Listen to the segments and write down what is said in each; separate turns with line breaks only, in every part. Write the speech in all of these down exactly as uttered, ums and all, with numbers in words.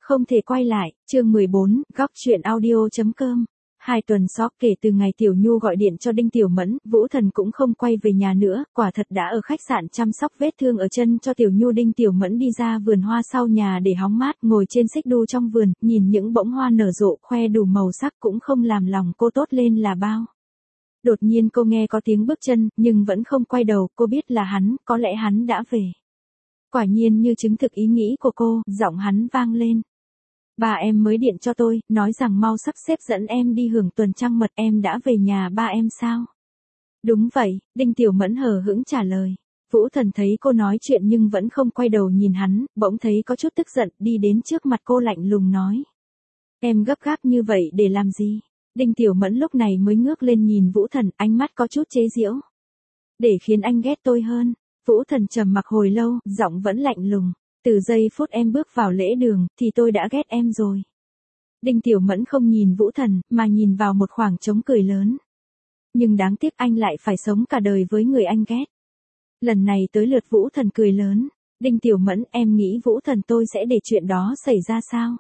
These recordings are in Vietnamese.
Không thể quay lại, chương mười bốn, góc chuyện audio.com. Hai tuần sót kể từ ngày Tiểu Nhu gọi điện cho Đinh Tiểu Mẫn, Vũ Thần cũng không quay về nhà nữa, quả thật đã ở khách sạn chăm sóc vết thương ở chân cho Tiểu Nhu. Đinh Tiểu Mẫn đi ra vườn hoa sau nhà để hóng mát, ngồi trên xích đu trong vườn, nhìn những bông hoa nở rộ, khoe đủ màu sắc cũng không làm lòng cô tốt lên là bao. Đột nhiên cô nghe có tiếng bước chân, nhưng vẫn không quay đầu, cô biết là hắn, có lẽ hắn đã về. Quả nhiên như chứng thực ý nghĩ của cô, giọng hắn vang lên. Ba em mới điện cho tôi, nói rằng mau sắp xếp dẫn em đi hưởng tuần trăng mật. Em đã về nhà ba em sao? Đúng vậy, Đinh Tiểu Mẫn hờ hững trả lời. Vũ Thần thấy cô nói chuyện nhưng vẫn không quay đầu nhìn hắn, bỗng thấy có chút tức giận, đi đến trước mặt cô lạnh lùng nói. Em gấp gáp như vậy để làm gì? Đinh Tiểu Mẫn lúc này mới ngước lên nhìn Vũ Thần, ánh mắt có chút chế giễu. Để khiến anh ghét tôi hơn. Vũ Thần trầm mặc hồi lâu, giọng vẫn lạnh lùng. Từ giây phút em bước vào lễ đường, thì tôi đã ghét em rồi. Đinh Tiểu Mẫn không nhìn Vũ Thần, mà nhìn vào một khoảng trống cười lớn. Nhưng đáng tiếc anh lại phải sống cả đời với người anh ghét. Lần này tới lượt Vũ Thần cười lớn. Đinh Tiểu Mẫn, em nghĩ Vũ Thần tôi sẽ để chuyện đó xảy ra sao?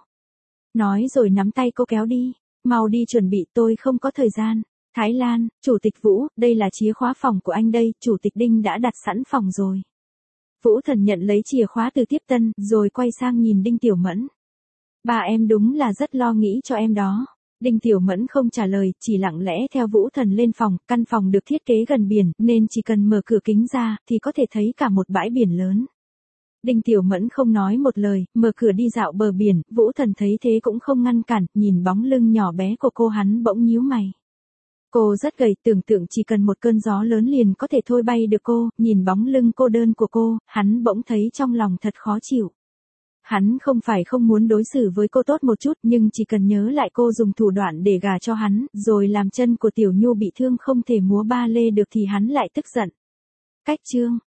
Nói rồi nắm tay cô kéo đi. Mau đi chuẩn bị, tôi không có thời gian. Thái Lan, Chủ tịch Vũ, đây là chìa khóa phòng của anh đây, Chủ tịch Đinh đã đặt sẵn phòng rồi. Vũ Thần nhận lấy chìa khóa từ tiếp tân, rồi quay sang nhìn Đinh Tiểu Mẫn. Bà em đúng là rất lo nghĩ cho em đó. Đinh Tiểu Mẫn không trả lời, chỉ lặng lẽ theo Vũ Thần lên phòng. Căn phòng được thiết kế gần biển, nên chỉ cần mở cửa kính ra, thì có thể thấy cả một bãi biển lớn. Đinh Tiểu Mẫn không nói một lời, mở cửa đi dạo bờ biển. Vũ Thần thấy thế cũng không ngăn cản, nhìn bóng lưng nhỏ bé của cô hắn bỗng nhíu mày. Cô rất gầy, tưởng tượng chỉ cần một cơn gió lớn liền có thể thôi bay được cô. Nhìn bóng lưng cô đơn của cô, hắn bỗng thấy trong lòng thật khó chịu. Hắn không phải không muốn đối xử với cô tốt một chút, nhưng chỉ cần nhớ lại cô dùng thủ đoạn để gả cho hắn, rồi làm chân của Tiểu Nhu bị thương không thể múa ba lê được thì hắn lại tức giận. Cách chương